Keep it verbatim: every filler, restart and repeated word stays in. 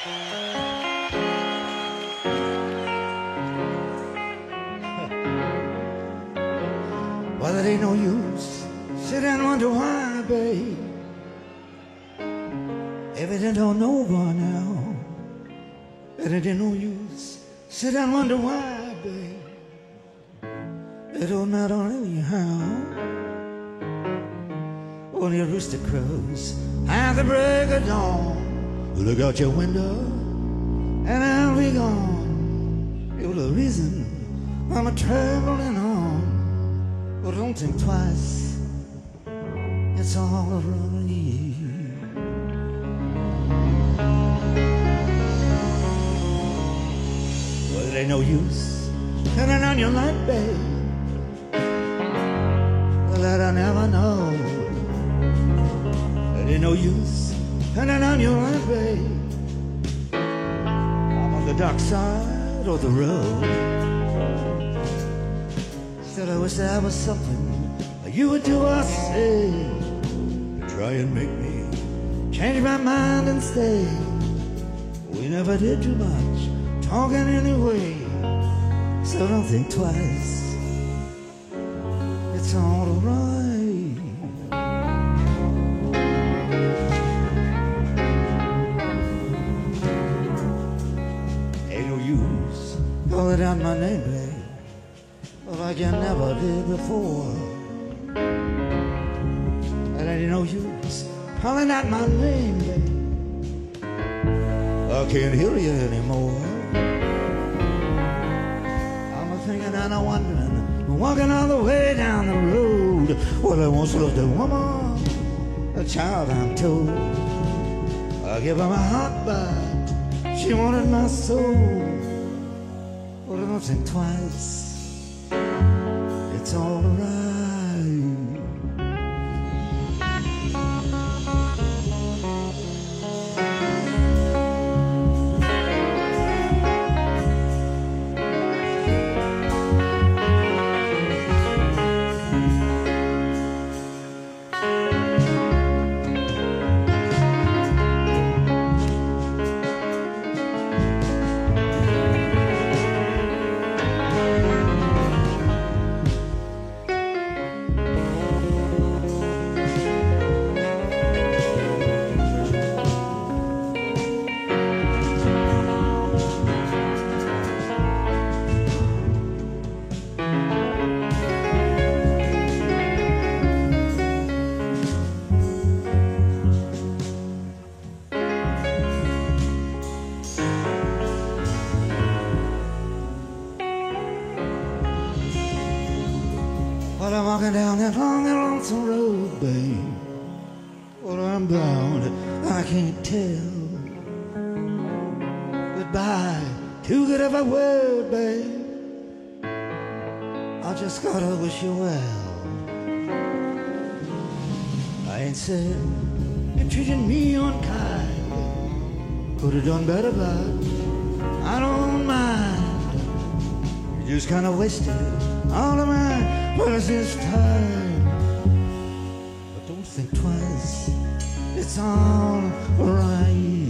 Well, it ain't no use sit and wonder why, babe. Everything don't over now. And it ain't no use sit and wonder why, babe. It don't matter anyhow. When your rooster crows at the break of dawn, look out your window and I'll be gone. You're the reason I'm a traveling on. But don't think twice, it's all around you. Well, it ain't no use turning on your light, babe. Well, that I never know. It ain't no use turning on your light, babe. I'm on the dark side of the road. Still I wish there was something you would do or say to try and make me change my mind and stay. We never did too much talking anyway, so don't think twice, it's all right. Ain't no use calling out my name, babe, like you never did before. And ain't no use calling out my name, babe. I can't hear you anymore. I'm a thinking and a wondering, walking all the way down the road. Well, I once loved a woman, a child I'm told. I gave her my heart back, she wanted my soul. Well, I don't think twice, it's all right. Well, I'm walking down that long and lonesome road, babe. Well, I'm bound, I can't tell. Goodbye, too good of a word, babe. I just gotta wish you well. I ain't said you treated me unkind. Could have done better, but I don't mind. You just kind of wasted all of my precious time. But don't think twice, it's all right.